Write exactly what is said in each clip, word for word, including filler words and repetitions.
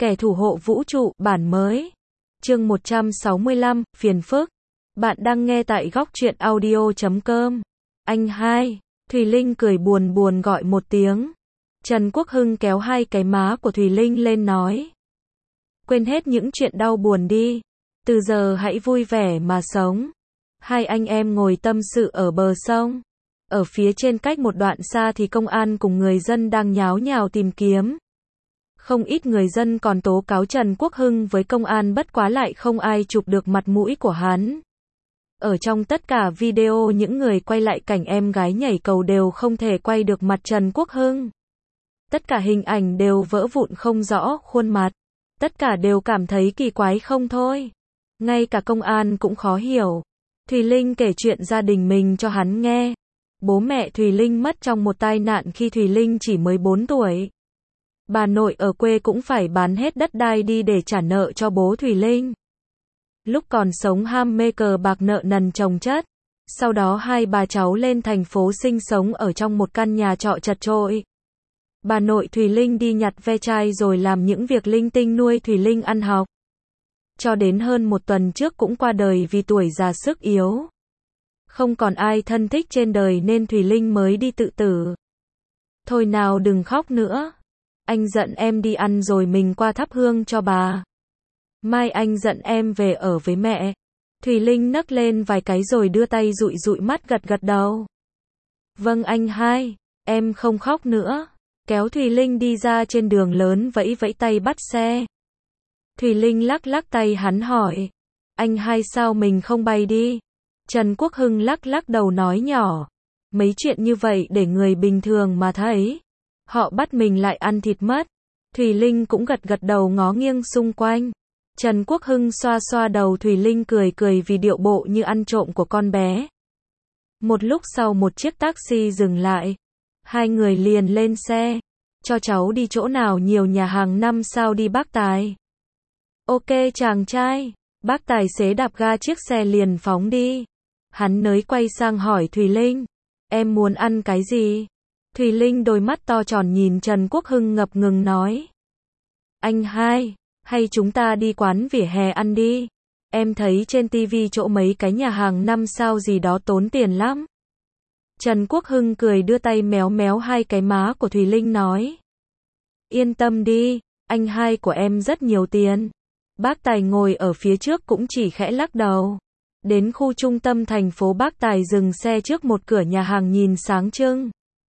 Kẻ thủ hộ vũ trụ, bản mới. Chương một trăm sáu mươi lăm, phiền phức. Bạn đang nghe tại góc truyện audio chấm com. Anh hai. Thùy Linh cười buồn buồn gọi một tiếng. Trần Quốc Hưng kéo hai cái má của Thùy Linh lên nói. Quên hết những chuyện đau buồn đi. Từ giờ hãy vui vẻ mà sống. Hai anh em ngồi tâm sự ở bờ sông. Ở phía trên cách một đoạn xa thì công an cùng người dân đang nháo nhào tìm kiếm. Không ít người dân còn tố cáo Trần Quốc Hưng với công an, bất quá lại không ai chụp được mặt mũi của hắn. Ở trong tất cả video, những người quay lại cảnh em gái nhảy cầu đều không thể quay được mặt Trần Quốc Hưng. Tất cả hình ảnh đều vỡ vụn không rõ khuôn mặt. Tất cả đều cảm thấy kỳ quái không thôi. Ngay cả công an cũng khó hiểu. Thùy Linh kể chuyện gia đình mình cho hắn nghe. Bố mẹ Thùy Linh mất trong một tai nạn khi Thùy Linh chỉ mới bốn tuổi. Bà nội ở quê cũng phải bán hết đất đai đi để trả nợ cho bố Thùy Linh. Lúc còn sống ham mê cờ bạc nợ nần chồng chất. Sau đó hai bà cháu lên thành phố sinh sống ở trong một căn nhà trọ chật chội. Bà nội Thùy Linh đi nhặt ve chai rồi làm những việc linh tinh nuôi Thùy Linh ăn học. Cho đến hơn một tuần trước cũng qua đời vì tuổi già sức yếu. Không còn ai thân thích trên đời nên Thùy Linh mới đi tự tử. Thôi nào đừng khóc nữa. Anh giận em đi ăn rồi mình qua thắp hương cho bà. Mai anh giận em về ở với mẹ. Thùy Linh nấc lên vài cái rồi đưa tay dụi dụi mắt gật gật đầu. Vâng anh hai, em không khóc nữa. Kéo Thùy Linh đi ra trên đường lớn vẫy vẫy tay bắt xe. Thùy Linh lắc lắc tay hắn hỏi. Anh hai sao mình không bay đi? Trần Quốc Hưng lắc lắc đầu nói nhỏ. Mấy chuyện như vậy để người bình thường mà thấy. Họ bắt mình lại ăn thịt mất. Thùy Linh cũng gật gật đầu ngó nghiêng xung quanh. Trần Quốc Hưng xoa xoa đầu Thùy Linh cười cười vì điệu bộ như ăn trộm của con bé. Một lúc sau một chiếc taxi dừng lại. Hai người liền lên xe. Cho cháu đi chỗ nào nhiều nhà hàng năm sao đi bác Tài? Ok chàng trai. Bác tài xế đạp ga chiếc xe liền phóng đi. Hắn nới quay sang hỏi Thùy Linh. Em muốn ăn cái gì? Thùy Linh đôi mắt to tròn nhìn Trần Quốc Hưng ngập ngừng nói. Anh hai, hay chúng ta đi quán vỉa hè ăn đi. Em thấy trên tivi chỗ mấy cái nhà hàng năm sao gì đó tốn tiền lắm. Trần Quốc Hưng cười đưa tay méo méo hai cái má của Thùy Linh nói. Yên tâm đi, anh hai của em rất nhiều tiền. Bác Tài ngồi ở phía trước cũng chỉ khẽ lắc đầu. Đến khu trung tâm thành phố, bác Tài dừng xe trước một cửa nhà hàng nhìn sáng trưng.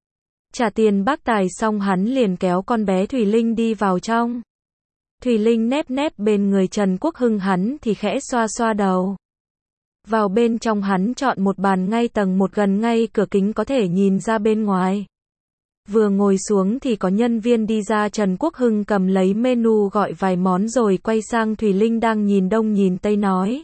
Trả tiền bác Tài xong hắn liền kéo con bé Thùy Linh đi vào trong. Thùy Linh nép nép bên người Trần Quốc Hưng, hắn thì khẽ xoa xoa đầu. Vào bên trong hắn chọn một bàn ngay tầng một gần ngay cửa kính có thể nhìn ra bên ngoài. Vừa ngồi xuống thì có nhân viên đi ra. Trần Quốc Hưng cầm lấy menu gọi vài món rồi quay sang Thùy Linh đang nhìn đông nhìn tây nói.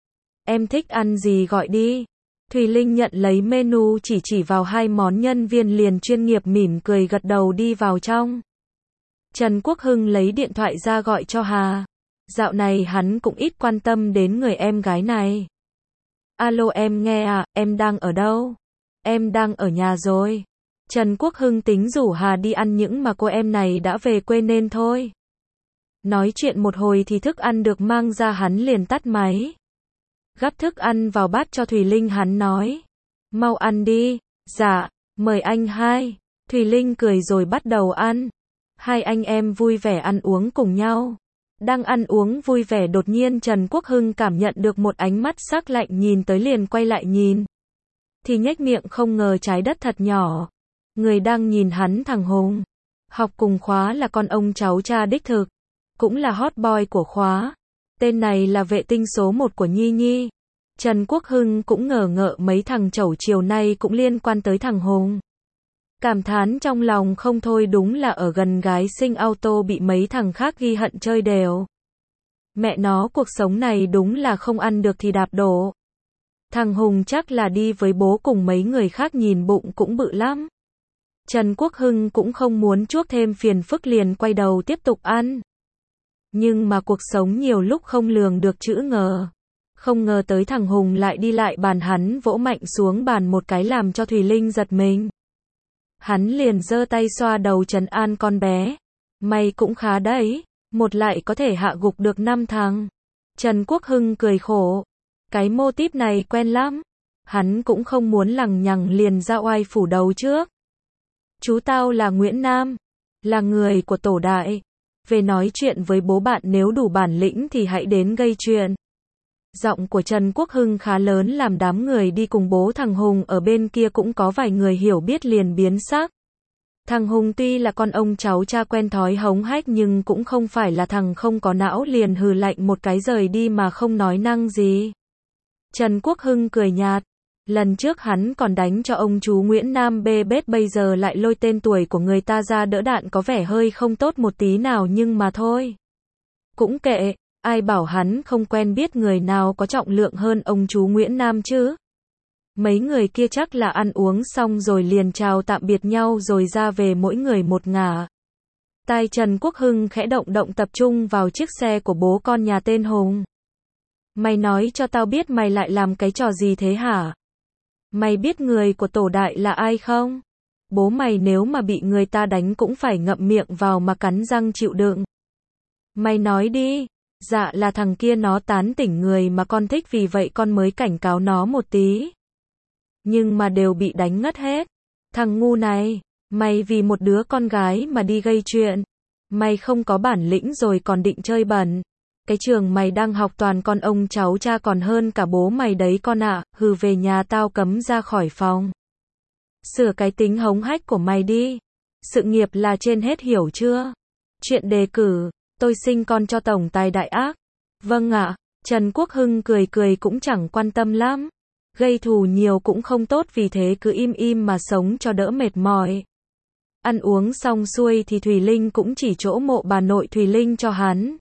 Em thích ăn gì gọi đi. Thùy Linh nhận lấy menu chỉ chỉ vào hai món, nhân viên liền chuyên nghiệp mỉm cười gật đầu đi vào trong. Trần Quốc Hưng lấy điện thoại ra gọi cho Hà. Dạo này hắn cũng ít quan tâm đến người em gái này. Alo em nghe à, em đang ở đâu? Em đang ở nhà rồi. Trần Quốc Hưng tính rủ Hà đi ăn những mà cô em này đã về quê nên thôi. Nói chuyện một hồi thì thức ăn được mang ra, hắn liền tắt máy. Gắp thức ăn vào bát cho Thùy Linh, hắn nói. Mau ăn đi. Dạ, mời anh hai. Thùy Linh cười rồi bắt đầu ăn. Hai anh em vui vẻ ăn uống cùng nhau. Đang ăn uống vui vẻ đột nhiên Trần Quốc Hưng cảm nhận được một ánh mắt sắc lạnh nhìn tới, liền quay lại nhìn. Thì nhếch miệng không ngờ trái đất thật nhỏ. Người đang nhìn hắn thằng Hùng. Học cùng khóa là con ông cháu cha đích thực. Cũng là hot boy của khóa. Tên này là vệ tinh số một của Nhi Nhi. Trần Quốc Hưng cũng ngờ ngợ mấy thằng chẩu chiều nay cũng liên quan tới thằng Hùng. Cảm thán trong lòng không thôi, đúng là ở gần gái sinh auto bị mấy thằng khác ghi hận chơi đều. Mẹ nó, cuộc sống này đúng là không ăn được thì đạp đổ. Thằng Hùng chắc là đi với bố cùng mấy người khác, nhìn bụng cũng bự lắm. Trần Quốc Hưng cũng không muốn chuốc thêm phiền phức liền quay đầu tiếp tục ăn. Nhưng mà cuộc sống nhiều lúc không lường được chữ ngờ. Không ngờ tới thằng Hùng lại đi lại bàn, hắn vỗ mạnh xuống bàn một cái làm cho Thùy Linh giật mình. Hắn liền giơ tay xoa đầu trấn an con bé. Mày cũng khá đấy. một lại có thể hạ gục được năm thằng. Trần Quốc Hưng cười khổ. Cái mô típ này quen lắm. Hắn cũng không muốn lằng nhằng liền ra oai phủ đầu trước. Chú tao là Nguyễn Nam, là người của tổ đại. Về nói chuyện với bố bạn, nếu đủ bản lĩnh thì hãy đến gây chuyện. Giọng của Trần Quốc Hưng khá lớn làm đám người đi cùng bố thằng Hùng ở bên kia cũng có vài người hiểu biết liền biến sắc. Thằng Hùng tuy là con ông cháu cha quen thói hống hách nhưng cũng không phải là thằng không có não, liền hừ lạnh một cái rời đi mà không nói năng gì. Trần Quốc Hưng cười nhạt. Lần trước hắn còn đánh cho ông chú Nguyễn Nam bê bết, bây giờ lại lôi tên tuổi của người ta ra đỡ đạn, có vẻ hơi không tốt một tí nào, nhưng mà thôi. Cũng kệ, ai bảo hắn không quen biết người nào có trọng lượng hơn ông chú Nguyễn Nam chứ. Mấy người kia chắc là ăn uống xong rồi liền chào tạm biệt nhau rồi ra về mỗi người một ngả. Tai Trần Quốc Hưng khẽ động động tập trung vào chiếc xe của bố con nhà tên Hùng. Mày nói cho tao biết mày lại làm cái trò gì thế hả? Mày biết người của tổ đại là ai không? Bố mày nếu mà bị người ta đánh cũng phải ngậm miệng vào mà cắn răng chịu đựng. Mày nói đi. Dạ là thằng kia nó tán tỉnh người mà con thích, vì vậy con mới cảnh cáo nó một tí. Nhưng mà đều bị đánh ngất hết. Thằng ngu này, mày vì một đứa con gái mà đi gây chuyện. Mày không có bản lĩnh rồi còn định chơi bẩn. Cái trường mày đang học toàn con ông cháu cha còn hơn cả bố mày đấy con ạ. Hừ, về nhà tao cấm ra khỏi phòng. Sửa cái tính hống hách của mày đi. Sự nghiệp là trên hết, hiểu chưa? Chuyện đề cử, tôi sinh con cho tổng tài đại ác. Vâng ạ. Trần Quốc Hưng cười cười cũng chẳng quan tâm lắm. Gây thù nhiều cũng không tốt, vì thế cứ im im mà sống cho đỡ mệt mỏi. Ăn uống xong xuôi thì Thùy Linh cũng chỉ chỗ mộ bà nội Thùy Linh cho hắn.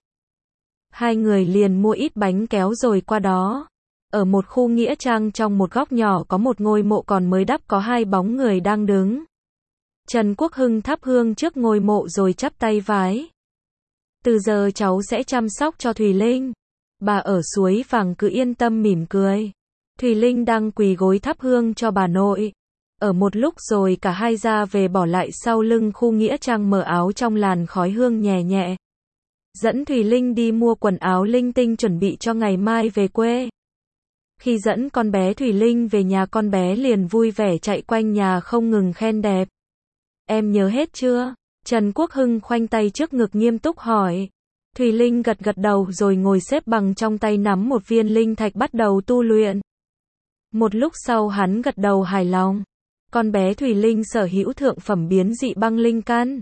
Hai người liền mua ít bánh kéo rồi qua đó. Ở một khu nghĩa trang, trong một góc nhỏ có một ngôi mộ còn mới đắp, có hai bóng người đang đứng. Trần Quốc Hưng thắp hương trước ngôi mộ rồi chắp tay vái. Từ giờ cháu sẽ chăm sóc cho Thùy Linh. Bà ở Suối Vàng cứ yên tâm mỉm cười. Thùy Linh đang quỳ gối thắp hương cho bà nội. Ở một lúc rồi cả hai ra về, bỏ lại sau lưng khu nghĩa trang mờ áo trong làn khói hương nhẹ nhẹ. Dẫn Thùy Linh đi mua quần áo linh tinh chuẩn bị cho ngày mai về quê. Khi dẫn con bé Thùy Linh về nhà, con bé liền vui vẻ chạy quanh nhà không ngừng khen đẹp. Em nhớ hết chưa? Trần Quốc Hưng khoanh tay trước ngực nghiêm túc hỏi. Thùy Linh gật gật đầu rồi ngồi xếp bằng, trong tay nắm một viên linh thạch bắt đầu tu luyện. Một lúc sau hắn gật đầu hài lòng. Con bé Thùy Linh sở hữu thượng phẩm biến dị băng linh căn.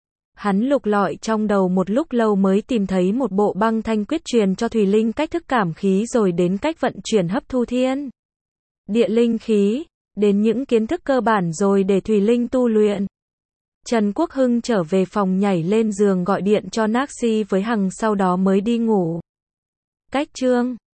Hắn lục lọi trong đầu một lúc lâu mới tìm thấy một bộ băng thanh quyết truyền cho Thùy Linh cách thức cảm khí, rồi đến cách vận chuyển hấp thu thiên địa linh khí, đến những kiến thức cơ bản rồi để Thùy Linh tu luyện. Trần Quốc Hưng trở về phòng, nhảy lên giường gọi điện cho Naxi với Hằng, sau đó mới đi ngủ. Cách chương